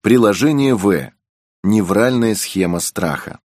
Приложение В. Невральная схема страха.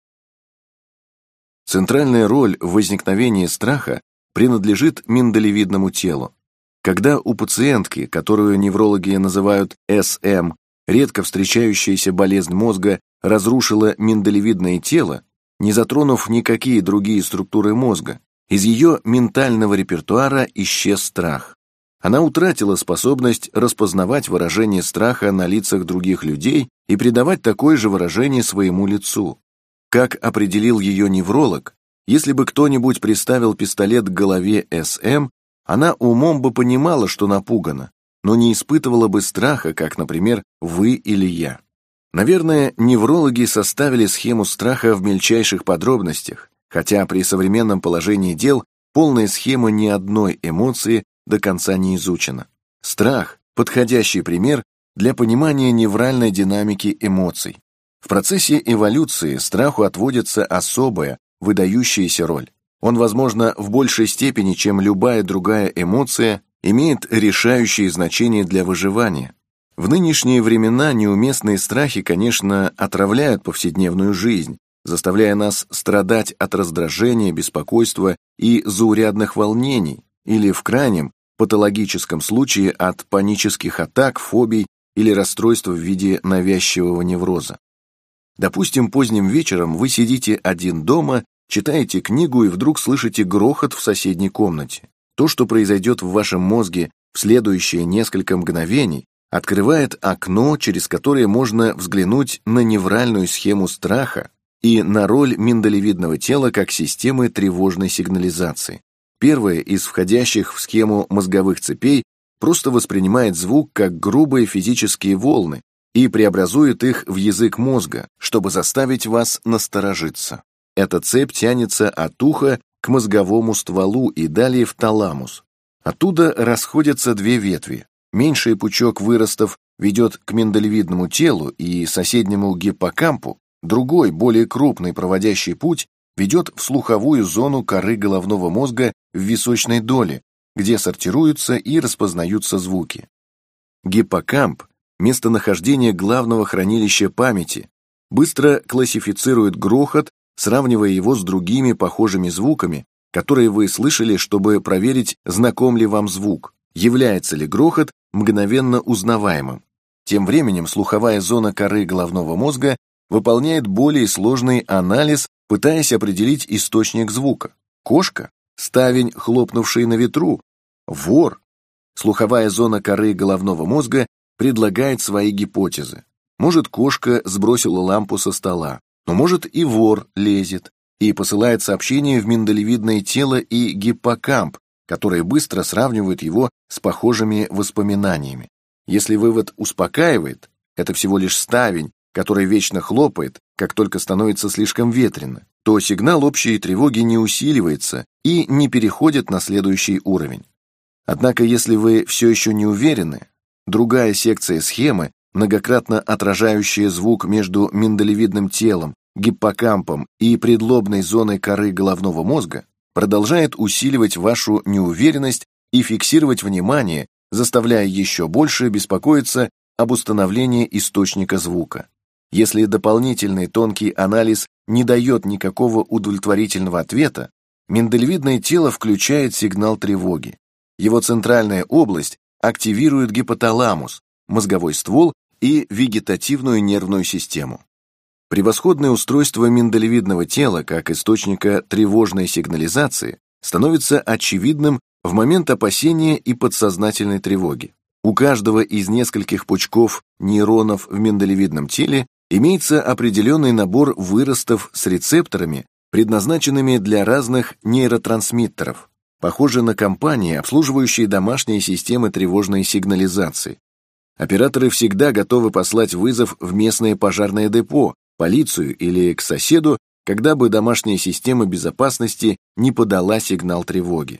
Центральная роль в возникновении страха принадлежит миндалевидному телу. Когда у пациентки, которую неврологи называют СМ, редко встречающаяся болезнь мозга, разрушила миндалевидное тело, не затронув никакие другие структуры мозга, из ее ментального репертуара исчез страх. Она утратила способность распознавать выражение страха на лицах других людей и придавать такое же выражение своему лицу. Как определил ее невролог, если бы кто-нибудь приставил пистолет к голове СМ, она умом бы понимала, что напугана, но не испытывала бы страха, как, например, вы или я. Наверное, неврологи составили схему страха в мельчайших подробностях, хотя при современном положении дел полная схема ни одной эмоции до конца не изучена. Страх – подходящий пример для понимания невральной динамики эмоций. В процессе эволюции страху отводится особая, выдающаяся роль. Он, возможно, в большей степени, чем любая другая эмоция, имеет решающее значение для выживания. В нынешние времена неуместные страхи, конечно, отравляют повседневную жизнь, заставляя нас страдать от раздражения, беспокойства и заурядных волнений, или в крайнем, патологическом случае от панических атак, фобий или расстройств в виде навязчивого невроза. Допустим, поздним вечером вы сидите один дома, читаете книгу и вдруг слышите грохот в соседней комнате. То, что произойдет в вашем мозге в следующие несколько мгновений, открывает окно, через которое можно взглянуть на невральную схему страха и на роль миндалевидного тела как системы тревожной сигнализации. Первая из входящих в схему мозговых цепей просто воспринимает звук как грубые физические волны и преобразует их в язык мозга, чтобы заставить вас насторожиться. Эта цепь тянется от уха к мозговому стволу и далее в таламус. Оттуда расходятся две ветви. Меньший пучок выростов ведет к миндалевидному телу и соседнему гиппокампу, другой, более крупный проводящий путь ведет в слуховую зону коры головного мозга в височной доле, где сортируются и распознаются звуки. Гиппокамп – местонахождение главного хранилища памяти, быстро классифицирует грохот, сравнивая его с другими похожими звуками, которые вы слышали, чтобы проверить, знаком ли вам звук, является ли грохот мгновенно узнаваемым. Тем временем слуховая зона коры головного мозга выполняет более сложный анализ, пытаясь определить источник звука. Кошка? Ставень, хлопнувший на ветру? Вор? Слуховая зона коры головного мозга предлагает свои гипотезы. Может, кошка сбросила лампу со стола, но может и вор лезет и посылает сообщение в миндалевидное тело и гиппокамп, которые быстро сравнивают его с похожими воспоминаниями. Если вывод успокаивает, это всего лишь ставень, который вечно хлопает, как только становится слишком ветрено, то сигнал общей тревоги не усиливается и не переходит на следующий уровень. Однако, если вы все еще не уверены, другая секция схемы, многократно отражающая звук между миндалевидным телом, гиппокампом и предлобной зоной коры головного мозга, продолжает усиливать вашу неуверенность и фиксировать внимание, заставляя еще больше беспокоиться об установлении источника звука. Если дополнительный тонкий анализ не дает никакого удовлетворительного ответа, миндалевидное тело включает сигнал тревоги. Его центральная область активирует гипоталамус, мозговой ствол и вегетативную нервную систему. Превосходное устройство миндалевидного тела как источника тревожной сигнализации становится очевидным в момент опасения и подсознательной тревоги. У каждого из нескольких пучков нейронов в миндалевидном теле имеется определенный набор выростов с рецепторами, предназначенными для разных нейротрансмиттеров, похожи на компании, обслуживающие домашние системы тревожной сигнализации. Операторы всегда готовы послать вызов в местное пожарное депо, полицию или к соседу, когда бы домашняя система безопасности не подала сигнал тревоги.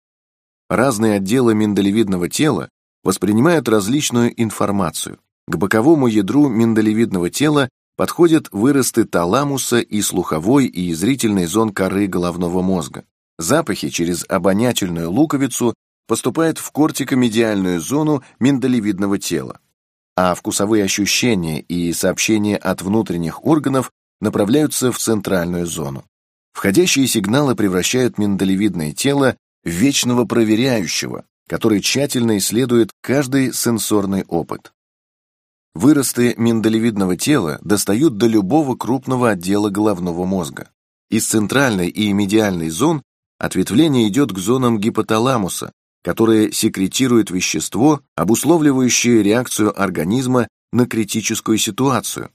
Разные отделы миндалевидного тела воспринимают различную информацию. К боковому ядру миндалевидного тела подходят выросты таламуса и слуховой и зрительной зон коры головного мозга. Запахи через обонятельную луковицу поступают в кортикомедиальную зону миндалевидного тела. а вкусовые ощущения и сообщения от внутренних органов направляются в центральную зону. Входящие сигналы превращают миндалевидное тело в вечного проверяющего, который тщательно исследует каждый сенсорный опыт. Выросты миндалевидного тела достают до любого крупного отдела головного мозга. Из центральной и медиальной зон ответвление идет к зонам гипоталамуса, которые секретируют вещество, обусловливающее реакцию организма на критическую ситуацию.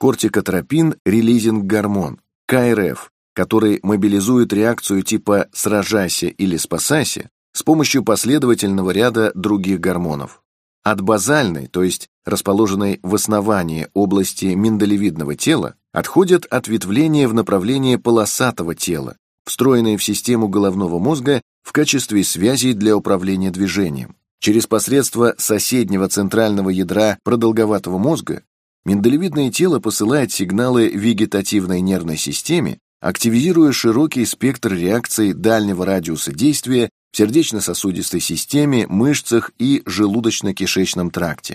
Кортикотропин-релизинг-гормон, КРФ, который мобилизует реакцию типа «сражайся» или «спасайся» с помощью последовательного ряда других гормонов. От базальной, то есть расположенной в основании области миндалевидного тела, отходят ответвления в направлении полосатого тела, встроенные в систему головного мозга в качестве связей для управления движением. Через посредство соседнего центрального ядра продолговатого мозга миндалевидное тело посылает сигналы вегетативной нервной системе, активизируя широкий спектр реакций дальнего радиуса действия в сердечно-сосудистой системе, мышцах и желудочно-кишечном тракте.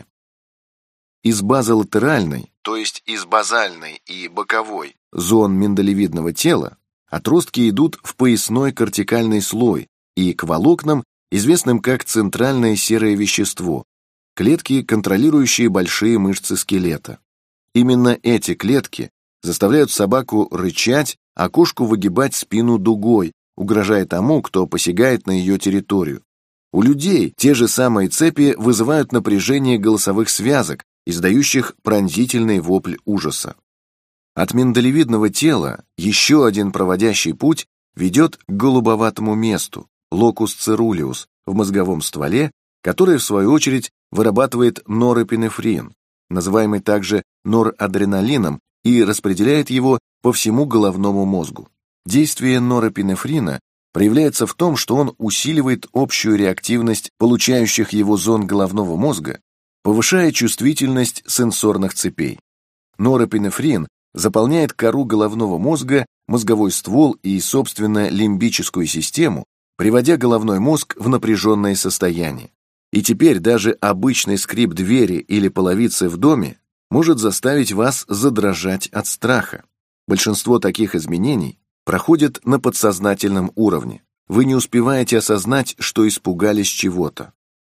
Из базолатеральной, то есть из базальной и боковой зон миндалевидного тела, отростки идут в поясной кортикальный слой и к волокнам, известным как центральное серое вещество, клетки, контролирующие большие мышцы скелета. Именно эти клетки заставляют собаку рычать, а кошку выгибать спину дугой, угрожая тому, кто посягает на ее территорию. У людей те же самые цепи вызывают напряжение голосовых связок, издающих пронзительный вопль ужаса. От миндалевидного тела еще один проводящий путь ведет к голубоватому месту, локус церулиус, в мозговом стволе, который, в свою очередь, вырабатывает норэпинефрин, называемый также норадреналином, и распределяет его по всему головному мозгу. Действие норэпинефрина проявляется в том, что он усиливает общую реактивность получающих его зон головного мозга, повышая чувствительность сенсорных цепей. Норэпинефрин заполняет кору головного мозга, мозговой ствол и, собственно, лимбическую систему, приводя головной мозг в напряженное состояние. И теперь даже обычный скрип двери или половицы в доме может заставить вас задрожать от страха. Большинство таких изменений проходит на подсознательном уровне. Вы не успеваете осознать, что испугались чего-то.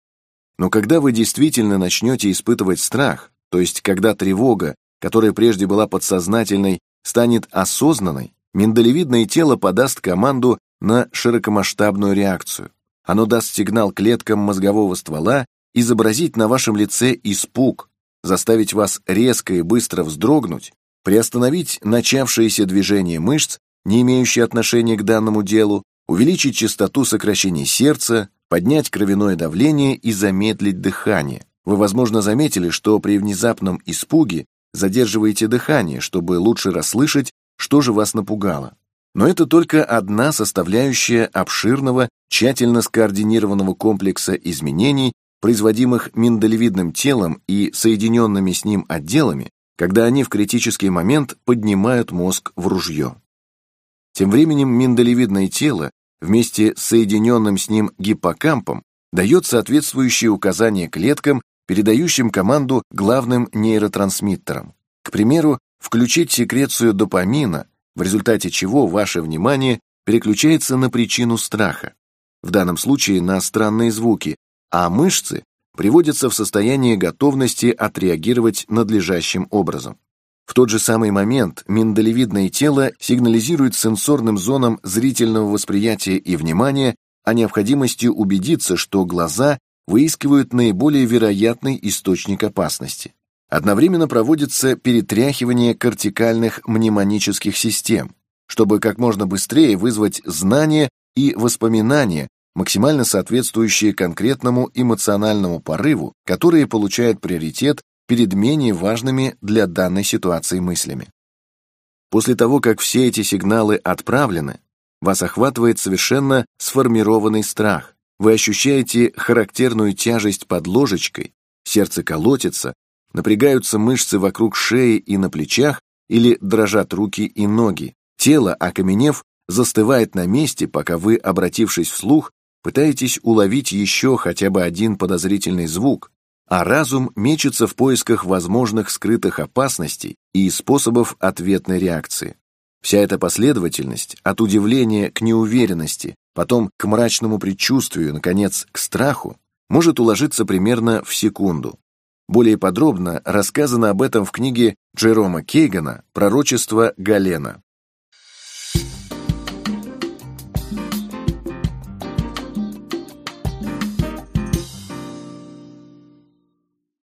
Но когда вы действительно начнете испытывать страх, то есть когда тревога, которая прежде была подсознательной, станет осознанной, миндалевидное тело подаст команду на широкомасштабную реакцию. Оно даст сигнал клеткам мозгового ствола изобразить на вашем лице испуг, заставить вас резко и быстро вздрогнуть, приостановить начавшееся движение мышц, не имеющие отношения к данному делу, увеличить частоту сокращений сердца, поднять кровяное давление и замедлить дыхание. Вы, возможно, заметили, что при внезапном испуге задерживаете дыхание, чтобы лучше расслышать, что же вас напугало. Но это только одна составляющая обширного, тщательно скоординированного комплекса изменений, производимых миндалевидным телом и соединенными с ним отделами, когда они в критический момент поднимают мозг в ружье. Тем временем миндалевидное тело вместе с соединенным с ним гиппокампом дает соответствующие указания клеткам, передающим команду главным нейротрансмиттерам. К примеру, включить секрецию допамина, в результате чего ваше внимание переключается на причину страха, в данном случае на странные звуки, а мышцы приводятся в состояние готовности отреагировать надлежащим образом. В тот же самый момент миндалевидное тело сигнализирует сенсорным зонам зрительного восприятия и внимания о необходимости убедиться, что глаза выискивают наиболее вероятный источник опасности. Одновременно проводится перетряхивание кортикальных мнемонических систем, чтобы как можно быстрее вызвать знания и воспоминания, максимально соответствующие конкретному эмоциональному порыву, которые получают приоритет перед менее важными для данной ситуации мыслями. После того, как все эти сигналы отправлены, вас охватывает совершенно сформированный страх. Вы ощущаете характерную тяжесть под ложечкой, сердце колотится, напрягаются мышцы вокруг шеи и на плечах или дрожат руки и ноги. Тело, окаменев, застывает на месте, пока вы, обратившись вслух, пытаетесь уловить еще хотя бы один подозрительный звук, а разум мечется в поисках возможных скрытых опасностей и способов ответной реакции. Вся эта последовательность от удивления к неуверенности, потом к мрачному предчувствию, наконец, к страху, может уложиться примерно в секунду. Более подробно рассказано об этом в книге Джерома Кейгана «Пророчество Галена».